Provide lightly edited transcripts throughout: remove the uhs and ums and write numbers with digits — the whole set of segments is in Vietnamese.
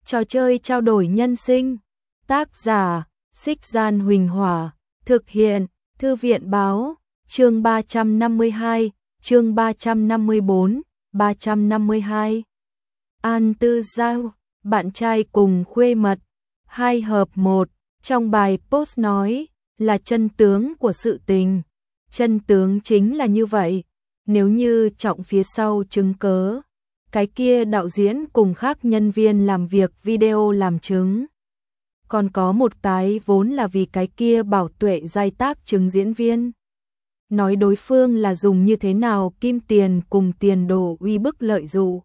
Trò chơi trao đổi nhân sinh. Tác giả: Xích Gian Huỳnh Hỏa. Thực hiện: Thư viện báo. Chương 352, chương 354, 352. An Tư Giao, bạn trai cùng khuê mật, 2 hợp 1. Trong bài post nói là chân tướng của sự tình. Chân tướng chính là như vậy. Nếu như trọng phía sau chứng cớ, cái kia đạo diễn cùng khác nhân viên làm việc video làm chứng. Còn có một cái vốn là vì cái kia Bảo Tuệ giai tác chứng diễn viên. Nói đối phương là dùng như thế nào kim tiền cùng tiền đồ uy bức lợi dụ.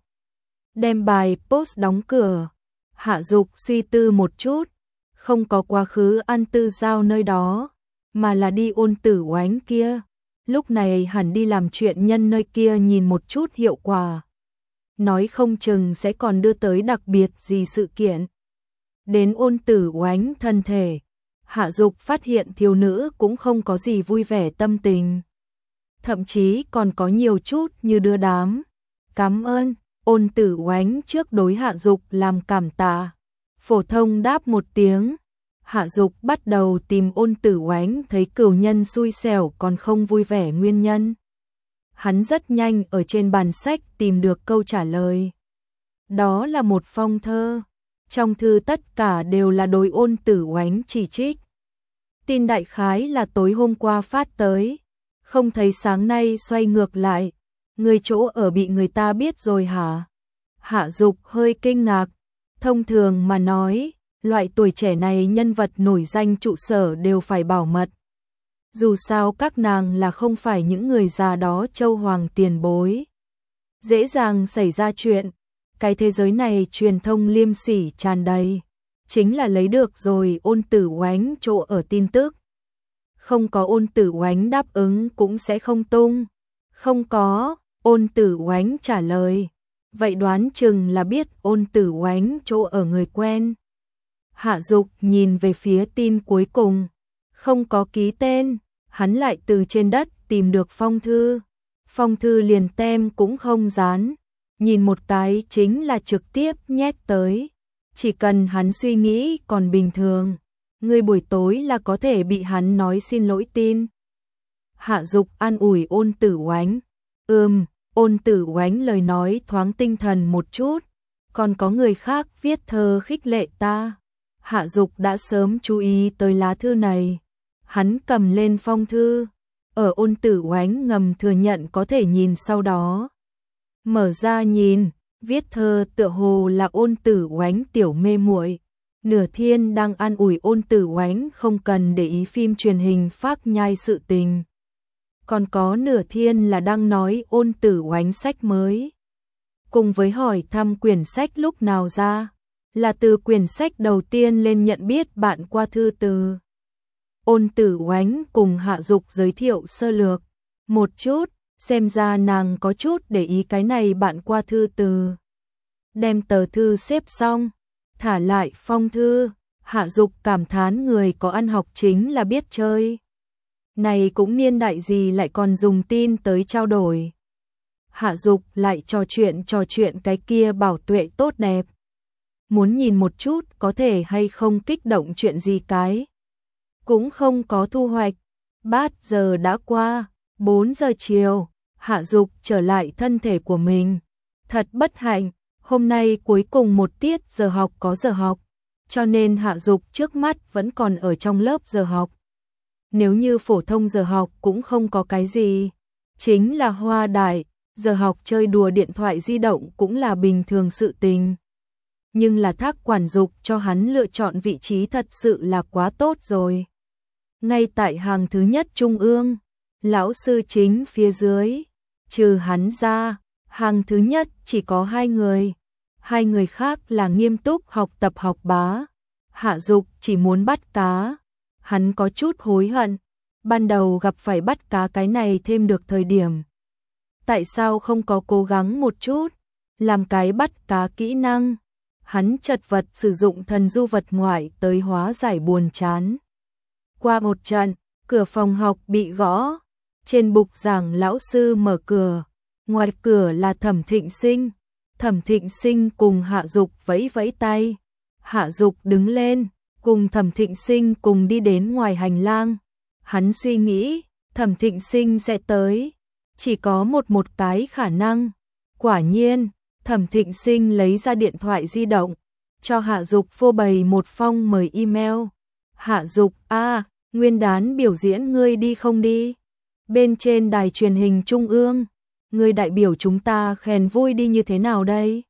Đem bài post đóng cửa. Hạ Dục suy tư một chút, không có quá khứ An Tư Giao nơi đó, mà là đi Ôn Tử Oánh kia. Lúc này hẳn đi làm chuyện nhân nơi kia nhìn một chút hiệu quả. Nói không chừng sẽ còn đưa tới đặc biệt gì sự kiện. Đến Ôn Tử Oánh thân thể, Hạ Dục phát hiện thiếu nữ cũng không có gì vui vẻ tâm tình. Thậm chí còn có nhiều chút như đưa đám. Cảm ơn. Ôn Tử Oánh trước đối Hạ Dục làm cảm tạ. Phổ thông đáp một tiếng. Hạ Dục bắt đầu tìm Ôn Tử Oánh thấy cửu nhân xui xẻo còn không vui vẻ nguyên nhân. Hắn rất nhanh ở trên bàn sách tìm được câu trả lời. Đó là một phong thơ. Trong thư tất cả đều là đối Ôn Tử Oánh chỉ trích. Tin đại khái là tối hôm qua phát tới. Không thấy sáng nay xoay ngược lại. Người chỗ ở bị người ta biết rồi hả? Hạ Dục hơi kinh ngạc. Thông thường mà nói, loại tuổi trẻ này nhân vật nổi danh trụ sở đều phải bảo mật. Dù sao các nàng là không phải những người già đó châu hoàng tiền bối. Dễ dàng xảy ra chuyện. Cái thế giới này truyền thông liêm sỉ tràn đầy. Chính là lấy được rồi Ôn Tử Oánh chỗ ở tin tức. Không có Ôn Tử Oánh đáp ứng cũng sẽ không tung. Không có. Ôn Tử Oánh trả lời. Vậy đoán chừng là biết Ôn Tử Oánh chỗ ở người quen. Hạ Dục nhìn về phía tin cuối cùng. Không có ký tên. Hắn lại từ trên đất tìm được phong thư. Phong thư liền tem cũng không dán. Nhìn một cái chính là trực tiếp nhét tới. Chỉ cần hắn suy nghĩ còn bình thường. Người buổi tối là có thể bị hắn nói xin lỗi tin. Hạ Dục an ủi Ôn Tử Oánh. Ôn Tử Oánh lời nói thoáng tinh thần một chút. Còn có người khác viết thơ khích lệ ta. Hạ Dục đã sớm chú ý tới lá thư này. Hắn cầm lên phong thư. Ở Ôn Tử Oánh ngầm thừa nhận có thể nhìn sau đó. Mở ra nhìn, viết thơ tựa hồ là Ôn Tử Oánh tiểu mê muội. Nửa Thiên đang an ủi Ôn Tử Oánh không cần để ý phim truyền hình phác nhai sự tình. Còn có Nửa Thiên là đang nói Ôn Tử Oánh sách mới. Cùng với hỏi thăm quyển sách lúc nào ra, là từ quyển sách đầu tiên lên nhận biết bạn qua thư từ. Ôn Tử Oánh cùng Hạ Dục giới thiệu sơ lược một chút, xem ra nàng có chút để ý cái này bạn qua thư từ. Đem tờ thư xếp xong, thả lại phong thư. Hạ Dục cảm thán người có ăn học chính là biết chơi. Này cũng niên đại gì lại còn dùng tin tới trao đổi. Hạ Dục lại trò chuyện cái kia Bảo Tuệ tốt đẹp. Muốn nhìn một chút có thể hay không kích động chuyện gì cái. Cũng không có thu hoạch. Bát giờ đã qua, 4 giờ chiều. Hạ Dục trở lại thân thể của mình. Thật bất hạnh, hôm nay cuối cùng một tiết giờ học có giờ học. Cho nên Hạ Dục trước mắt vẫn còn ở trong lớp giờ học. Nếu như phổ thông giờ học cũng không có cái gì. Chính là hoa đại, giờ học chơi đùa điện thoại di động cũng là bình thường sự tình. Nhưng là Thác quản Dục cho hắn lựa chọn vị trí thật sự là quá tốt rồi. Ngay tại hàng thứ nhất trung ương, lão sư chính phía dưới. Trừ hắn ra, hàng thứ nhất chỉ có 2 người. 2 người khác là nghiêm túc học tập học bá. Hạ Dục chỉ muốn bắt cá. Hắn có chút hối hận. Ban đầu gặp phải bắt cá cái này thêm được thời điểm. Tại sao không có cố gắng một chút, làm cái bắt cá kỹ năng. Hắn chật vật sử dụng thần du vật ngoại tới hóa giải buồn chán. Qua một trận, cửa phòng học bị gõ. Trên bục giảng lão sư mở cửa. Ngoài cửa là Thẩm Thịnh Sinh. Thẩm Thịnh Sinh cùng Hạ Dục vẫy vẫy tay. Hạ Dục đứng lên, cùng Thẩm Thịnh Sinh cùng đi đến ngoài hành lang. Hắn suy nghĩ, Thẩm Thịnh Sinh sẽ tới, chỉ có một cái khả năng. Quả nhiên, Thẩm Thịnh Sinh lấy ra điện thoại di động, cho Hạ Dục phô bày một phong mời email. Hạ Dục, nguyên đán biểu diễn ngươi đi không đi? Bên trên đài truyền hình trung ương, ngươi đại biểu chúng ta khen vui đi như thế nào đây?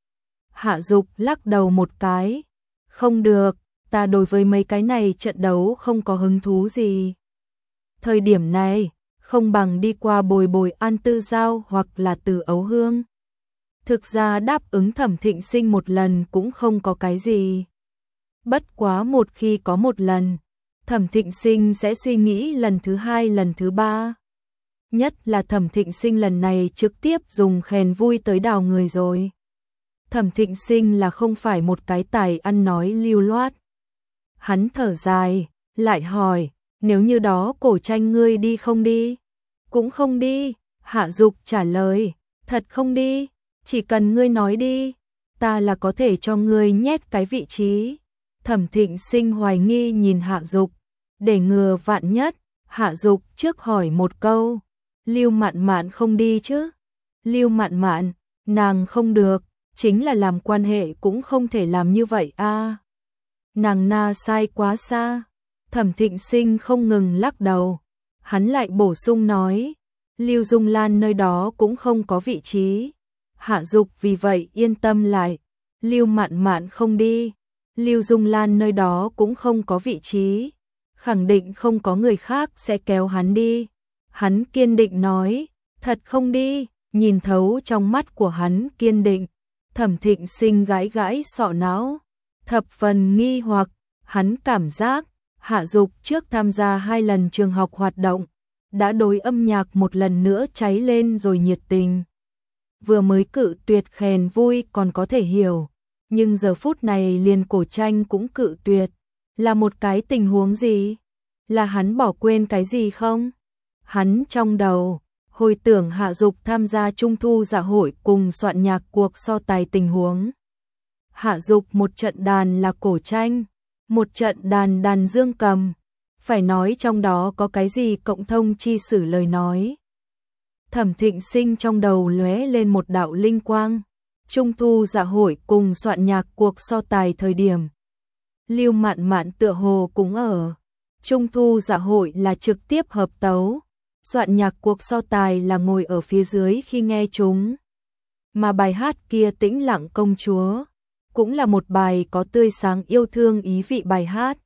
Hạ Dục lắc đầu một cái, không được, ta đối với mấy cái này trận đấu không có hứng thú gì. Thời điểm này, không bằng đi qua bồi bồi An Tư Giao hoặc là Từ Ấu Hương. Thực ra đáp ứng Thẩm Thịnh Sinh một lần cũng không có cái gì. Bất quá một khi có một lần, Thẩm Thịnh Sinh sẽ suy nghĩ lần thứ hai, lần thứ ba. Nhất là Thẩm Thịnh Sinh lần này trực tiếp dùng khen vui tới đào người rồi. Thẩm Thịnh Sinh là không phải một cái tài ăn nói lưu loát. Hắn thở dài, lại hỏi, nếu như đó Cổ Tranh ngươi đi không đi? Cũng không đi, Hạ Dục trả lời, thật không đi, chỉ cần ngươi nói đi, ta là có thể cho ngươi nhét cái vị trí. Thẩm Thịnh Sinh hoài nghi nhìn Hạ Dục, để ngừa vạn nhất, Hạ Dục trước hỏi một câu, Lưu Mạn Mạn không đi chứ? Lưu Mạn Mạn, nàng không được, chính là làm quan hệ cũng không thể làm như vậy a. Nàng na sai quá xa. Thẩm Thịnh Sinh không ngừng lắc đầu, hắn lại bổ sung nói, Lưu Dung Lan nơi đó cũng không có vị trí. Hạ Dục vì vậy yên tâm lại, Lưu Mạn Mạn không đi, Lưu Dung Lan nơi đó cũng không có vị trí, khẳng định không có người khác sẽ kéo hắn đi. Hắn kiên định nói, thật không đi, nhìn thấu trong mắt của hắn kiên định. Thẩm Thịnh Sinh gãi gãi sọ não, thập phần nghi hoặc, hắn cảm giác Hạ Dục trước tham gia 2 lần trường học hoạt động, đã đối âm nhạc một lần nữa cháy lên rồi nhiệt tình. Vừa mới cự tuyệt khen vui còn có thể hiểu, nhưng giờ phút này liền Cổ Tranh cũng cự tuyệt, là một cái tình huống gì? Là hắn bỏ quên cái gì không? Hắn trong đầu hồi tưởng Hạ Dục tham gia Trung thu dạ hội cùng soạn nhạc cuộc so tài tình huống. Hạ Dục một trận đàn là Cổ Tranh, một trận đàn đàn dương cầm, phải nói trong đó có cái gì cộng thông chi sử lời nói. Thẩm Thịnh Sinh trong đầu lóe lên một đạo linh quang, Trung thu dạ hội cùng soạn nhạc cuộc so tài thời điểm. Lưu Mạn Mạn tựa hồ cũng ở. Trung thu dạ hội là trực tiếp hợp tấu, soạn nhạc cuộc so tài là ngồi ở phía dưới khi nghe chúng. Mà bài hát kia Tĩnh Lặng Công Chúa cũng là một bài có tươi sáng yêu thương ý vị bài hát.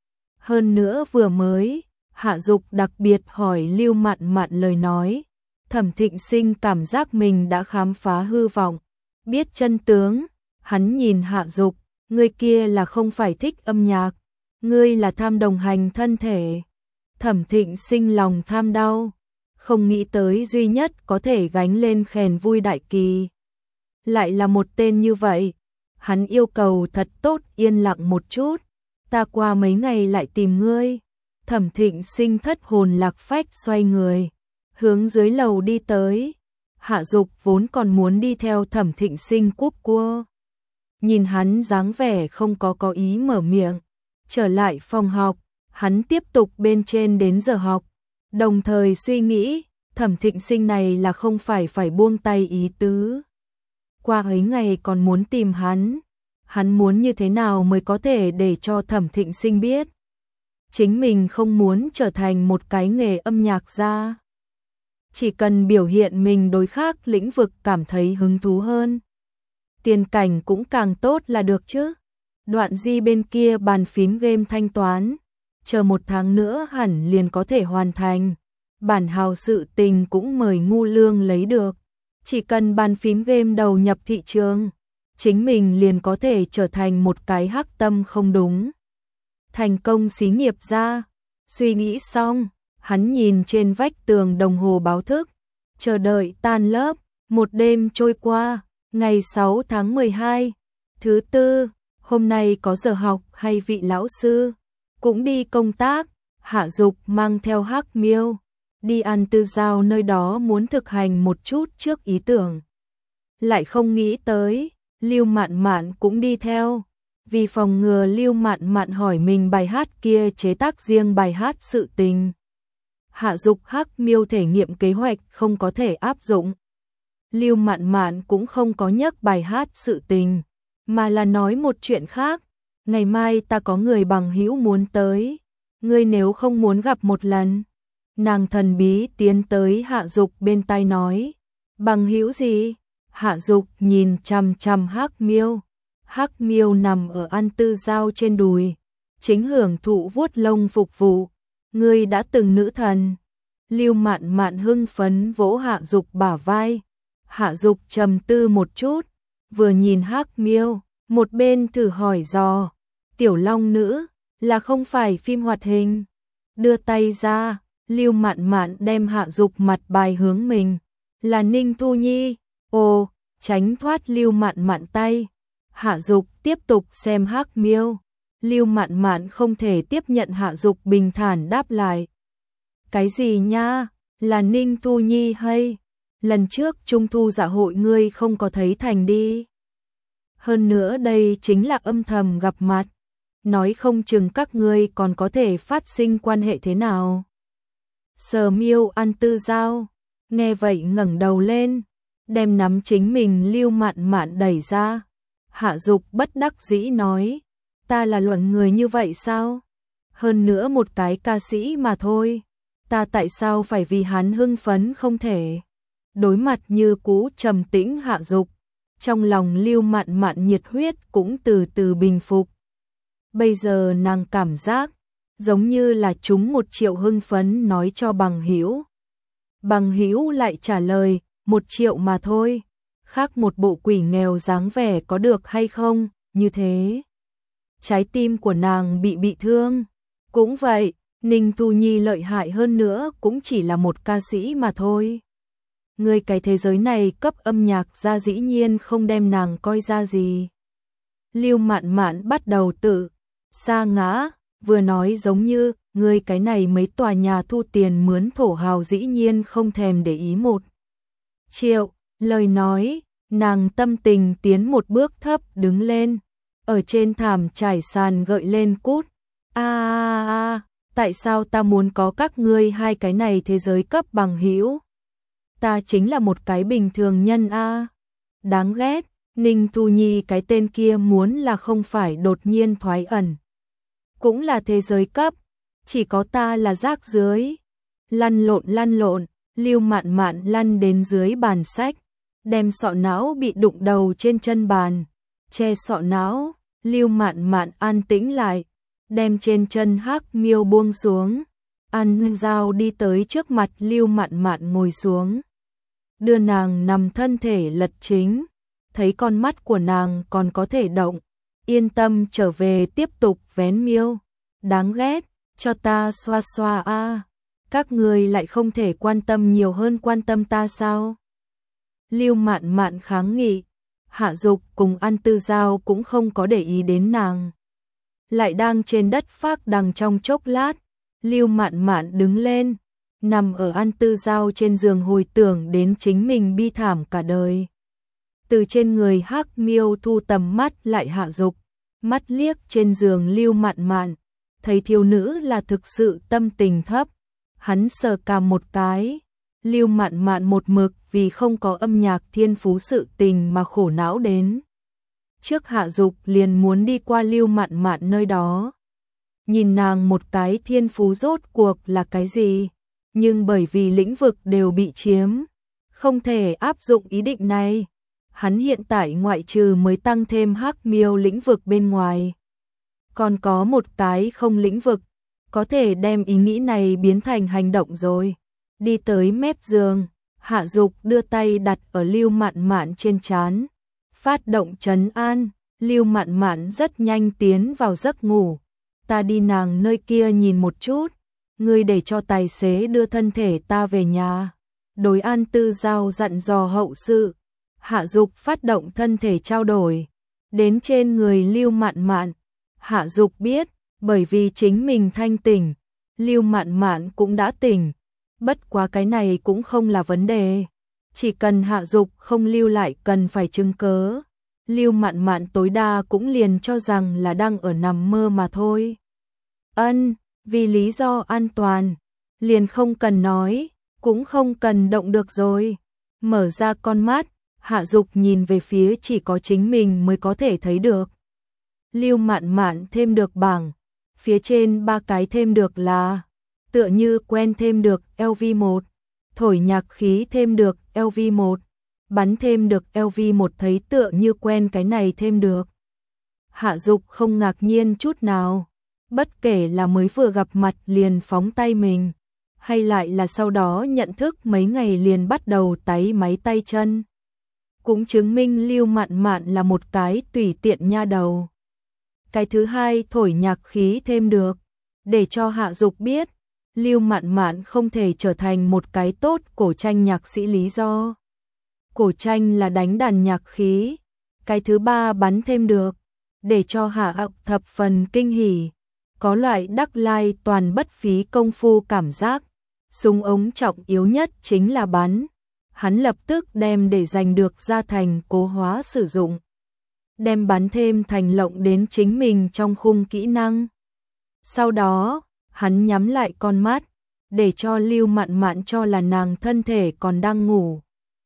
Hơn nữa vừa mới, Hạ Dục đặc biệt hỏi Lưu Mạn Mạn lời nói, Thẩm Thịnh Sinh cảm giác mình đã khám phá hư vọng, biết chân tướng. Hắn nhìn Hạ Dục, ngươi kia là không phải thích âm nhạc, ngươi là tham đồng hành thân thể. Thẩm Thịnh Sinh lòng tham đau, không nghĩ tới duy nhất có thể gánh lên khen vui đại kỳ lại là một tên như vậy. Hắn yêu cầu thật tốt yên lặng một chút, ta qua mấy ngày lại tìm ngươi. Thẩm Thịnh Sinh thất hồn lạc phách xoay người, hướng dưới lầu đi tới. Hạ Dục vốn còn muốn đi theo Thẩm Thịnh Sinh cúp cua. Nhìn hắn dáng vẻ không có ý mở miệng, trở lại phòng học, hắn tiếp tục bên trên đến giờ học, đồng thời suy nghĩ, Thẩm Thịnh Sinh này là không phải buông tay ý tứ. Qua ấy ngày còn muốn tìm hắn muốn như thế nào mới có thể để cho Thẩm Thịnh Sinh biết chính mình không muốn trở thành một cái nghề âm nhạc gia. Chỉ cần biểu hiện mình đối khác lĩnh vực cảm thấy hứng thú hơn, tiền cảnh cũng càng tốt là được chứ. Đoạn Di bên kia bàn phím game thanh toán, chờ 1 tháng nữa hẳn liền có thể hoàn thành. Bản hào sự tình cũng mời Ngu Lương lấy được. Chỉ cần bàn phím game đầu nhập thị trường, chính mình liền có thể trở thành một cái hắc tâm không đúng. Thành công xí nghiệp ra. Suy nghĩ xong, hắn nhìn trên vách tường đồng hồ báo thức, chờ đợi tan lớp. Một đêm trôi qua, ngày 6 tháng 12, thứ tư, hôm nay có giờ học hay vị lão sư cũng đi công tác. Hạ Dục mang theo Hắc Miêu đi An Tư Giao nơi đó muốn thực hành một chút trước ý tưởng. Lại không nghĩ tới, Lưu Mạn Mạn cũng đi theo. Vì phòng ngừa Lưu Mạn Mạn hỏi mình bài hát kia chế tác riêng bài hát sự tình, Hạ Dục Hắc Miêu thể nghiệm kế hoạch không có thể áp dụng. Lưu Mạn Mạn cũng không có nhắc bài hát sự tình, mà là nói một chuyện khác. Ngày mai ta có người bằng hữu muốn tới, ngươi nếu không muốn gặp một lần. Nàng thần bí tiến tới Hạ Dục bên tai nói, bằng hữu gì? Hạ Dục nhìn chằm chằm Hắc Miêu. Hắc Miêu nằm ở An Tư Giao trên đùi, chính hưởng thụ vuốt lông phục vụ. Ngươi đã từng nữ thần. Lưu Mạn Mạn hưng phấn vỗ Hạ Dục bả vai. Hạ Dục trầm tư một chút, vừa nhìn Hắc Miêu, một bên thử hỏi dò, tiểu long nữ, là không phải phim hoạt hình. Đưa tay ra, Lưu Mạn Mạn đem Hạ Dục mặt bài hướng mình, là Ninh Thu Nhi. Ồ, tránh thoát Lưu Mạn Mạn tay. Hạ Dục tiếp tục xem Hắc Miêu. Lưu Mạn Mạn không thể tiếp nhận Hạ Dục bình thản đáp lại. Cái gì nha, là Ninh Thu Nhi hay? Lần trước Trung thu dạ hội ngươi không có thấy thành đi. Hơn nữa đây chính là âm thầm gặp mặt, nói không chừng các ngươi còn có thể phát sinh quan hệ thế nào. Sở Miêu An Tư Giao, nghe vậy ngẩng đầu lên, đem nắm chính mình Lưu Mạn Mạn đẩy ra. Hạ Dục bất đắc dĩ nói, ta là luận người như vậy sao? Hơn nữa một cái ca sĩ mà thôi, ta tại sao phải vì hắn hưng phấn không thể? Đối mặt như cũ trầm tĩnh Hạ Dục, trong lòng Lưu Mạn Mạn nhiệt huyết cũng từ từ bình phục. Bây giờ nàng cảm giác giống như là chúng 1 triệu hưng phấn nói cho bằng hữu. Bằng hữu lại trả lời, 1 triệu mà thôi. Khác một bộ quỷ nghèo dáng vẻ có được hay không, như thế. Trái tim của nàng bị thương. Cũng vậy, Ninh Thu Nhi lợi hại hơn nữa cũng chỉ là một ca sĩ mà thôi. Người cái thế giới này cấp âm nhạc ra dĩ nhiên không đem nàng coi ra gì. Lưu Mạn Mạn bắt đầu tự sa ngã, vừa nói giống như, người cái này mấy tòa nhà thu tiền mướn thổ hào dĩ nhiên không thèm để ý 1 triệu. Lời nói, nàng tâm tình tiến một bước thấp đứng lên, ở trên thảm trải sàn gợi lên cút. Tại sao ta muốn có các ngươi hai cái này thế giới cấp bằng hữu? Ta chính là một cái bình thường nhân a. Đáng ghét, Ninh Thu Nhi cái tên kia muốn là không phải đột nhiên thoái ẩn. Cũng là thế giới cấp, chỉ có ta là rác dưới. Lăn lộn, Lưu Mạn Mạn lăn đến dưới bàn sách, đem sọ não bị đụng đầu trên chân bàn, che sọ não. Lưu Mạn Mạn an tĩnh lại, đem trên chân Hắc Miêu buông xuống. An Giao đi tới trước mặt Lưu Mạn Mạn ngồi xuống, đưa nàng nằm thân thể lật chính, thấy con mắt của nàng còn có thể động, yên tâm trở về tiếp tục vén miêu. Đáng ghét, cho ta xoa xoa a. Các người lại không thể quan tâm nhiều hơn quan tâm ta sao? Lưu Mạn Mạn kháng nghị. Hạ Dục cùng An Tư Giao cũng không có để ý đến nàng, lại đang trên đất phác đằng trong chốc lát. Lưu Mạn Mạn đứng lên, nằm ở An Tư Giao trên giường hồi tưởng đến chính mình bi thảm cả đời. Từ trên người Hắc Miêu thu tầm mắt lại Hạ Dục, mắt liếc trên giường Lưu Mạn Mạn, thấy thiếu nữ là thực sự tâm tình thấp. Hắn sờ cằm một cái. Lưu Mạn Mạn một mực vì không có âm nhạc thiên phú sự tình mà khổ não đến. Trước Hạ Dục liền muốn đi qua Lưu Mạn Mạn nơi đó, nhìn nàng một cái thiên phú rốt cuộc là cái gì, nhưng bởi vì lĩnh vực đều bị chiếm, không thể áp dụng ý định này. Hắn hiện tại ngoại trừ mới tăng thêm Hắc Miêu lĩnh vực bên ngoài, còn có một cái không lĩnh vực, có thể đem ý nghĩ này biến thành hành động rồi. Đi tới mép giường, Hạ Dục đưa tay đặt ở Lưu Mạn Mạn trên trán, phát động trấn an. Lưu Mạn Mạn rất nhanh tiến vào giấc ngủ. Ta đi nàng nơi kia nhìn một chút, ngươi để cho tài xế đưa thân thể ta về nhà. Đối An Tư Giao dặn dò hậu sự. Hạ Dục phát động thân thể trao đổi đến trên người Lưu Mạn Mạn. Hạ Dục biết, bởi vì chính mình thanh tỉnh, Lưu Mạn Mạn cũng đã tỉnh. Bất quá cái này cũng không là vấn đề, chỉ cần Hạ Dục không lưu lại cần phải chứng cớ. Lưu Mạn Mạn tối đa cũng liền cho rằng là đang ở nằm mơ mà thôi. Vì lý do an toàn, liền không cần nói, cũng không cần động được rồi. Mở ra con mắt, Hạ Dục nhìn về phía chỉ có chính mình mới có thể thấy được. Lưu Mạn Mạn thêm được bảng, phía trên 3 cái thêm được là tựa như quen thêm được LV1, thổi nhạc khí thêm được LV1, bắn thêm được LV1 thấy tựa như quen cái này thêm được. Hạ Dục không ngạc nhiên chút nào, bất kể là mới vừa gặp mặt liền phóng tay mình, hay lại là sau đó nhận thức mấy ngày liền bắt đầu táy máy tay chân. Cũng chứng minh Lưu Mạn Mạn là một cái tùy tiện nha đầu. Cái thứ hai thổi nhạc khí thêm được, để cho Hạ Dục biết, Lưu Mạn Mạn không thể trở thành một cái tốt cổ tranh nhạc sĩ lý do. Cổ tranh là đánh đàn nhạc khí. Cái thứ ba bắn thêm được, để cho Hạ Dục thập phần kinh hỉ, có loại đắc lai toàn bất phí công phu cảm giác. Súng ống trọng yếu nhất chính là bắn. Hắn lập tức đem để giành được ra thành cố hóa sử dụng. Đem bắn thêm thành lộng đến chính mình trong khung kỹ năng. Sau đó, hắn nhắm lại con mắt, để cho Lưu Mạn Mạn cho là nàng thân thể còn đang ngủ.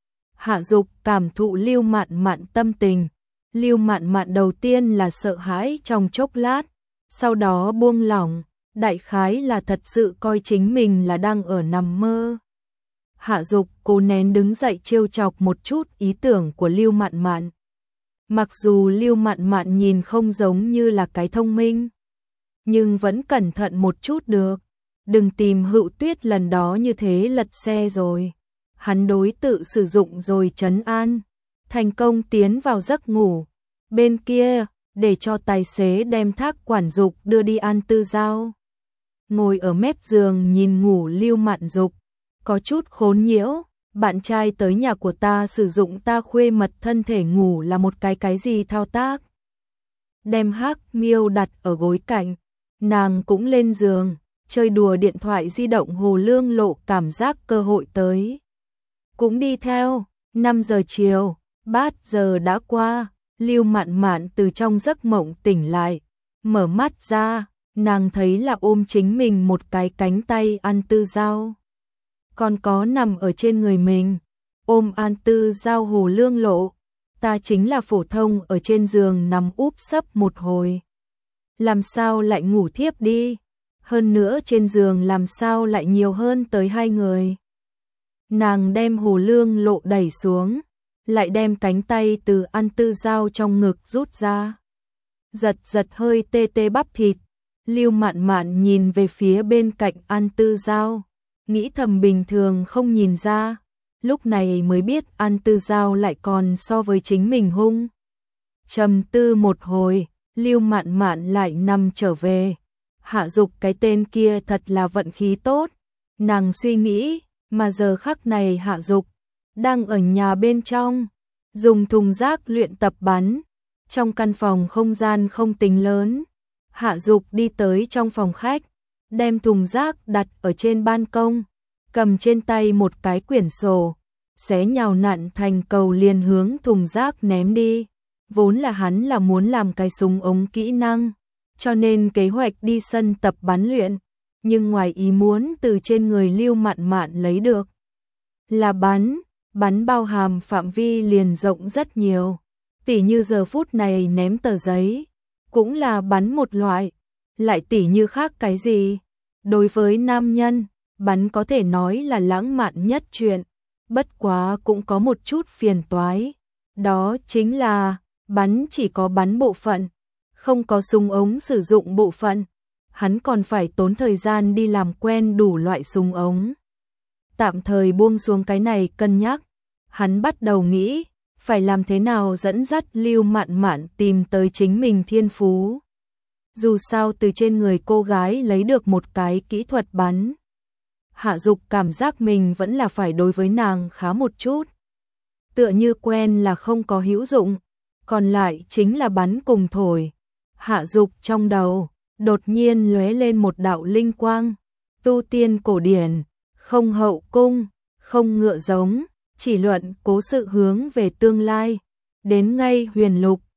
Hạ Dục cảm thụ Lưu Mạn Mạn tâm tình. Lưu Mạn Mạn đầu tiên là sợ hãi trong chốc lát, sau đó buông lỏng, đại khái là thật sự coi chính mình là đang ở nằm mơ. Hạ Dục cố nén đứng dậy trêu chọc một chút ý tưởng của Lưu Mạn Mạn. Mặc dù Lưu Mạn Mạn nhìn không giống như là cái thông minh, nhưng vẫn cẩn thận một chút được. Đừng tìm Hữu Tuyết lần đó như thế lật xe rồi. Hắn đối tự sử dụng rồi trấn an, thành công tiến vào giấc ngủ. Bên kia, để cho tài xế đem Thác Quản Dục đưa đi An Tư Giao. Ngồi ở mép giường nhìn ngủ Lưu Mạn Dục, có chút khốn nhiễu. Bạn trai tới nhà của ta sử dụng ta khuê mật thân thể ngủ là một cái gì thao tác. Đem Hắc Miêu đặt ở gối cạnh, nàng cũng lên giường, chơi đùa điện thoại di động. Hồ Lương Lộ cảm giác cơ hội tới, cũng đi theo. 5 giờ chiều, 3 giờ đã qua, Lưu Mạn Mạn từ trong giấc mộng tỉnh lại, mở mắt ra, nàng thấy là ôm chính mình một cái cánh tay An Tư Giao. Còn có nằm ở trên người mình, ôm An Tư Giao. Hồ Lương Lộ, ta chính là phổ thông ở trên giường nằm úp sấp một hồi, làm sao lại ngủ thiếp đi, hơn nữa trên giường làm sao lại nhiều hơn tới 2 người. Nàng đem Hồ Lương Lộ đẩy xuống, lại đem cánh tay từ An Tư Giao trong ngực rút ra, giật giật hơi tê tê bắp thịt. Lưu Mạn Mạn nhìn về phía bên cạnh An Tư Giao, nghĩ thầm bình thường không nhìn ra, lúc này mới biết An Tư Giao lại còn so với chính mình hung. Trầm tư một hồi, Lưu Mạn Mạn lại nằm trở về. Hạ Dục cái tên kia thật là vận khí tốt, nàng suy nghĩ, mà giờ khắc này Hạ Dục đang ở nhà bên trong, dùng thùng rác luyện tập bắn. Trong căn phòng không gian không tính lớn, Hạ Dục đi tới trong phòng khách, đem thùng rác đặt ở trên ban công, cầm trên tay một cái quyển sổ, xé nhào nặn thành cầu liền hướng thùng rác ném đi. Vốn là hắn là muốn làm cái súng ống kỹ năng, cho nên kế hoạch đi sân tập bắn luyện, nhưng ngoài ý muốn từ trên người Lưu Mạn Mạn lấy được là bắn bao hàm phạm vi liền rộng rất nhiều. Tỉ như giờ phút này ném tờ giấy, cũng là bắn một loại, lại tỉ như khác cái gì. Đối với nam nhân, bắn có thể nói là lãng mạn nhất chuyện, bất quá cũng có một chút phiền toái. Đó chính là, bắn chỉ có bắn bộ phận, không có súng ống sử dụng bộ phận. Hắn còn phải tốn thời gian đi làm quen đủ loại súng ống. Tạm thời buông xuống cái này cân nhắc, hắn bắt đầu nghĩ, phải làm thế nào dẫn dắt Lưu Mạn Mạn tìm tới chính mình thiên phú. Dù sao từ trên người cô gái lấy được một cái kỹ thuật bắn, Hạ Dục cảm giác mình vẫn là phải đối với nàng khá một chút. Tựa như quen là không có hữu dụng, còn lại chính là bắn cùng thổi. Hạ Dục trong đầu đột nhiên lóe lên một đạo linh quang, tu tiên cổ điển, không hậu cung, không ngựa giống, chỉ luận cố sự hướng về tương lai, đến ngay Huyền Lục.